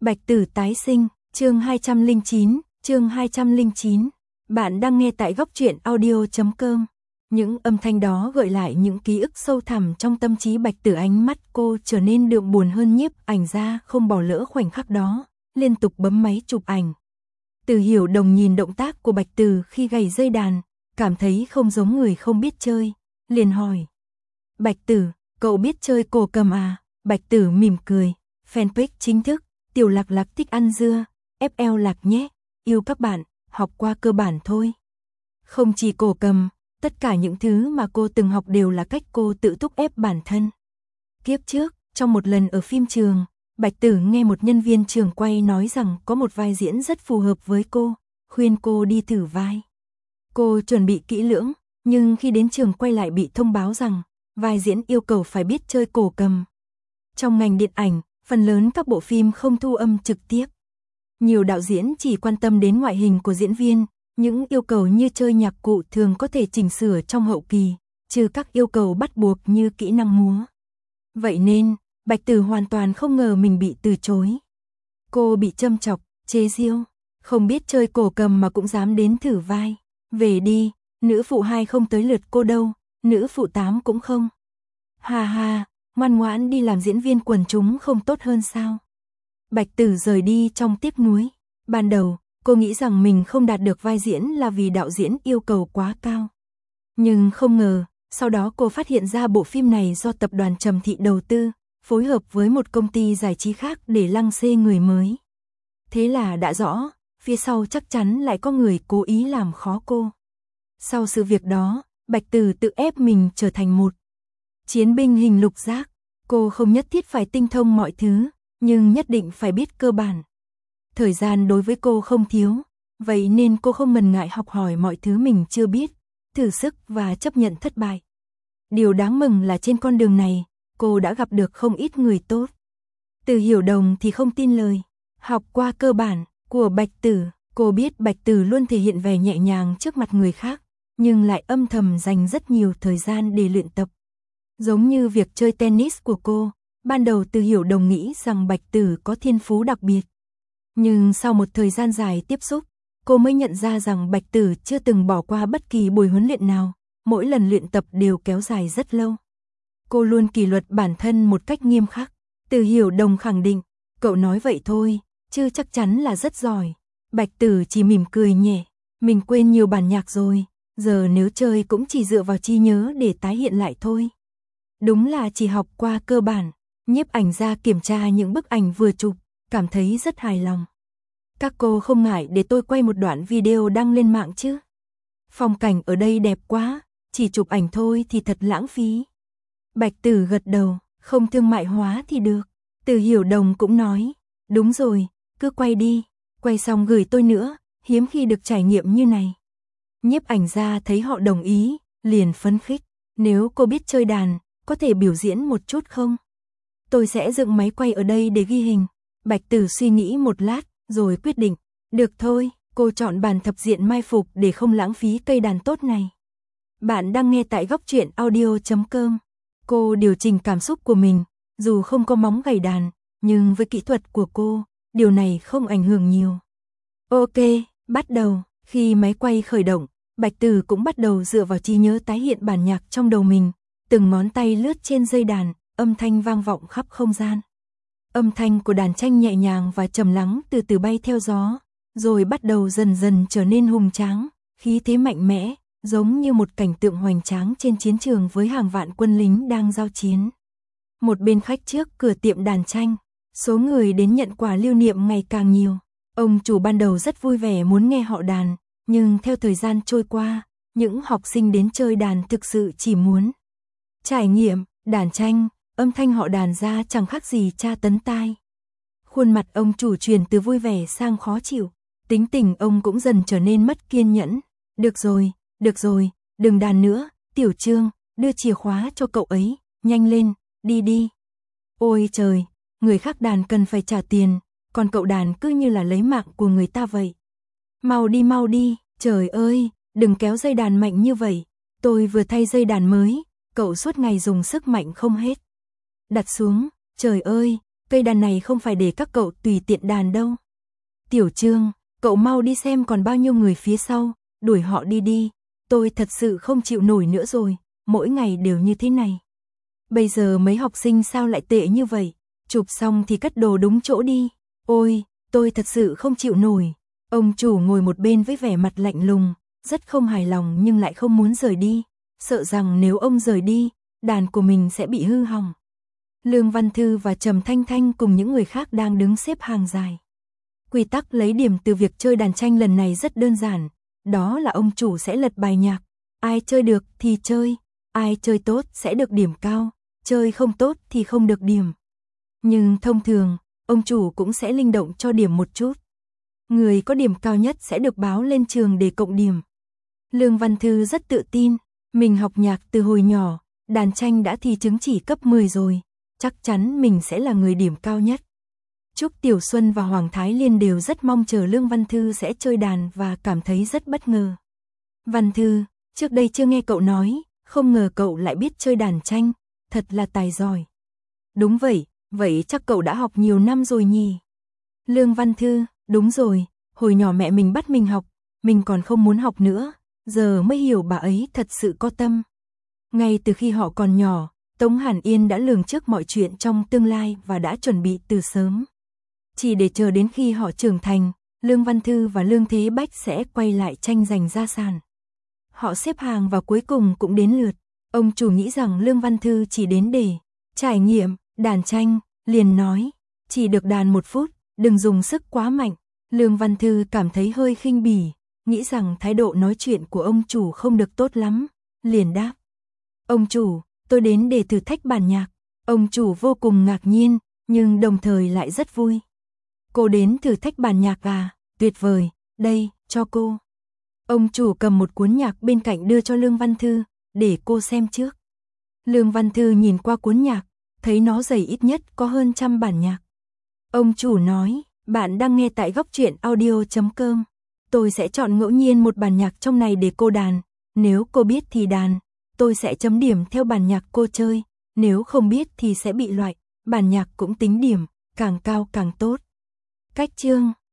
Bạch Tử tái sinh, chương 209. Bạn đang nghe tại góc truyện audio.com. Những âm thanh đó gợi lại những ký ức sâu thẳm trong tâm trí Bạch Tử, ánh mắt cô trở nên đượm buồn hơn. Nhiếp ảnh ra không bỏ lỡ khoảnh khắc đó, liên tục bấm máy chụp ảnh. Từ Hiểu Đồng nhìn động tác của Bạch Tử khi gảy dây đàn, cảm thấy không giống người không biết chơi, liền hỏi: Bạch Tử, cậu biết chơi cổ cầm à? Bạch Tử mỉm cười, fanpage chính thức, Tiểu Lạc Lạc thích ăn dưa, FL Lạc nhé, yêu các bạn, học qua cơ bản thôi. Không chỉ cổ cầm, tất cả những thứ mà cô từng học đều là cách cô tự thúc ép bản thân. Kiếp trước, trong một lần ở phim trường, Bạch Tử nghe một nhân viên trường quay nói rằng có một vai diễn rất phù hợp với cô, khuyên cô đi thử vai. Cô chuẩn bị kỹ lưỡng, nhưng khi đến trường quay lại bị thông báo rằng vai diễn yêu cầu phải biết chơi cổ cầm. Trong ngành điện ảnh, phần lớn các bộ phim không thu âm trực tiếp. Nhiều đạo diễn chỉ quan tâm đến ngoại hình của diễn viên, những yêu cầu như chơi nhạc cụ thường có thể chỉnh sửa trong hậu kỳ, trừ các yêu cầu bắt buộc như kỹ năng múa. Vậy nên, Bạch Tử hoàn toàn không ngờ mình bị từ chối. Cô bị châm chọc, chế giễu, không biết chơi cổ cầm mà cũng dám đến thử vai. Về đi, nữ phụ 2 không tới lượt cô đâu, nữ phụ 8 cũng không. Ha ha, ngoan ngoãn đi làm diễn viên quần chúng không tốt hơn sao? Bạch Tử rời đi trong tiếc nuối. Ban đầu, cô nghĩ rằng mình không đạt được vai diễn là vì đạo diễn yêu cầu quá cao. Nhưng không ngờ, sau đó cô phát hiện ra bộ phim này do tập đoàn Trầm Thị đầu tư, phối hợp với một công ty giải trí khác để lăng xê người mới. Thế là đã rõ, phía sau chắc chắn lại có người cố ý làm khó cô. Sau sự việc đó, Bạch Tử tự ép mình trở thành một chiến binh hình lục giác. Cô không nhất thiết phải tinh thông mọi thứ, nhưng nhất định phải biết cơ bản. Thời gian đối với cô không thiếu, vậy nên cô không ngần ngại học hỏi mọi thứ mình chưa biết, thử sức và chấp nhận thất bại. Điều đáng mừng là trên con đường này, cô đã gặp được không ít người tốt. Từ Hiểu Đồng thì không tin lời học qua cơ bản của Bạch Tử. Cô biết Bạch Tử luôn thể hiện vẻ nhẹ nhàng trước mặt người khác, nhưng lại âm thầm dành rất nhiều thời gian để luyện tập. Giống như việc chơi tennis của cô, ban đầu Từ Hiểu Đồng nghĩ rằng Bạch Tử có thiên phú đặc biệt. Nhưng sau một thời gian dài tiếp xúc, cô mới nhận ra rằng Bạch Tử chưa từng bỏ qua bất kỳ buổi huấn luyện nào, mỗi lần luyện tập đều kéo dài rất lâu. Cô luôn kỷ luật bản thân một cách nghiêm khắc. Từ Hiểu Đồng khẳng định, cậu nói vậy thôi, chứ chắc chắn là rất giỏi. Bạch Tử chỉ mỉm cười nhẹ, mình quên nhiều bản nhạc rồi, giờ nếu chơi cũng chỉ dựa vào trí nhớ để tái hiện lại thôi. Đúng là chỉ học qua cơ bản. Nhiếp ảnh ra kiểm tra những bức ảnh vừa chụp, cảm thấy rất hài lòng. Các cô không ngại để tôi quay một đoạn video đăng lên mạng chứ? Phong cảnh ở đây đẹp quá, chỉ chụp ảnh thôi thì thật lãng phí. Bạch Tử gật đầu, không thương mại hóa thì được. Từ Hiểu Đồng cũng nói, đúng rồi, cứ quay đi, quay xong gửi tôi nữa, hiếm khi được trải nghiệm như này. Nhiếp ảnh ra thấy họ đồng ý, liền phấn khích, nếu cô biết chơi đàn, có thể biểu diễn một chút không? Tôi sẽ dựng máy quay ở đây để ghi hình. Bạch Tử suy nghĩ một lát, rồi quyết định, được thôi, cô chọn bàn thập diện mai phục để không lãng phí cây đàn tốt này. Bạn đang nghe tại góc truyện audio.com. Cô điều chỉnh cảm xúc của mình, dù không có móng gảy đàn, nhưng với kỹ thuật của cô, điều này không ảnh hưởng nhiều. Ok, bắt đầu. Khi máy quay khởi động, Bạch Tử cũng bắt đầu dựa vào trí nhớ tái hiện bản nhạc trong đầu mình, từng ngón tay lướt trên dây đàn, âm thanh vang vọng khắp không gian. Âm thanh của đàn tranh nhẹ nhàng và trầm lắng từ từ bay theo gió, rồi bắt đầu dần dần trở nên hùng tráng, khí thế mạnh mẽ, giống như một cảnh tượng hoành tráng trên chiến trường với hàng vạn quân lính đang giao chiến. Một bên khách trước cửa tiệm đàn tranh, số người đến nhận quà lưu niệm ngày càng nhiều. Ông chủ ban đầu rất vui vẻ muốn nghe họ đàn, nhưng theo thời gian trôi qua, những học sinh đến chơi đàn thực sự chỉ muốn trải nghiệm đàn tranh. Âm thanh họ đàn ra chẳng khác gì tra tấn tai. Khuôn mặt ông chủ chuyển từ vui vẻ sang khó chịu, tính tình ông cũng dần trở nên mất kiên nhẫn. Được rồi, đừng đàn nữa, Tiểu Trương, đưa chìa khóa cho cậu ấy, nhanh lên, đi đi. Ôi trời, người khác đàn cần phải trả tiền, còn cậu đàn cứ như là lấy mạng của người ta vậy. Mau đi, trời ơi, đừng kéo dây đàn mạnh như vậy, tôi vừa thay dây đàn mới, cậu suốt ngày dùng sức mạnh không hết. Đặt xuống, trời ơi, cây đàn này không phải để các cậu tùy tiện đàn đâu. Tiểu Trương, cậu mau đi xem còn bao nhiêu người phía sau, đuổi họ đi đi, tôi thật sự không chịu nổi nữa rồi, mỗi ngày đều như thế này. Bây giờ mấy học sinh sao lại tệ như vậy, chụp xong thì cất đồ đúng chỗ đi, ôi, tôi thật sự không chịu nổi. Ông chủ ngồi một bên với vẻ mặt lạnh lùng, rất không hài lòng nhưng lại không muốn rời đi, sợ rằng nếu ông rời đi, đàn của mình sẽ bị hư hỏng. Lương Văn Thư và Trầm Thanh Thanh cùng những người khác đang đứng xếp hàng dài. Quy tắc lấy điểm từ việc chơi đàn tranh lần này rất đơn giản, đó là ông chủ sẽ lật bài nhạc, ai chơi được thì chơi, ai chơi tốt sẽ được điểm cao, chơi không tốt thì không được điểm. Nhưng thông thường, ông chủ cũng sẽ linh động cho điểm một chút. Người có điểm cao nhất sẽ được báo lên trường để cộng điểm. Lương Văn Thư rất tự tin, mình học nhạc từ hồi nhỏ, đàn tranh đã thi chứng chỉ cấp 10 rồi, chắc chắn mình sẽ là người điểm cao nhất. Trúc Tiểu Xuân và Hoàng Thái Liên đều rất mong chờ Lương Văn Thư sẽ chơi đàn và cảm thấy rất bất ngờ. Văn Thư, trước đây chưa nghe cậu nói, không ngờ cậu lại biết chơi đàn tranh, thật là tài giỏi. Đúng vậy, vậy chắc cậu đã học nhiều năm rồi nhỉ? Lương Văn Thư, đúng rồi, hồi nhỏ mẹ mình bắt mình học, mình còn không muốn học nữa, giờ mới hiểu bà ấy thật sự có tâm. Ngay từ khi họ còn nhỏ, Tống Hàn Yên đã lường trước mọi chuyện trong tương lai và đã chuẩn bị từ sớm. Chỉ để chờ đến khi họ trưởng thành, Lương Văn Thư và Lương Thế Bách sẽ quay lại tranh giành gia sản. Họ xếp hàng và cuối cùng cũng đến lượt. Ông chủ nghĩ rằng Lương Văn Thư chỉ đến để trải nghiệm đàn tranh, liền nói, chỉ được đàn 1 phút, đừng dùng sức quá mạnh. Lương Văn Thư cảm thấy hơi khinh bỉ, nghĩ rằng thái độ nói chuyện của ông chủ không được tốt lắm, liền đáp. Ông chủ, tôi đến để thử thách bản nhạc. Ông chủ vô cùng ngạc nhiên, nhưng đồng thời lại rất vui. Cô đến thử thách bản nhạc à, tuyệt vời, đây, cho cô. Ông chủ cầm một cuốn nhạc bên cạnh đưa cho Lương Văn Thư, để cô xem trước. Lương Văn Thư nhìn qua cuốn nhạc, thấy nó dày ít nhất có hơn 100 bản nhạc. Ông chủ nói, bạn đang nghe tại Góc Truyện Audio.com. Tôi sẽ chọn ngẫu nhiên một bản nhạc trong này để cô đàn, nếu cô biết thì đàn, tôi sẽ chấm điểm theo bản nhạc cô chơi, nếu không biết thì sẽ bị loại, bản nhạc cũng tính điểm, càng cao càng tốt. Cách chương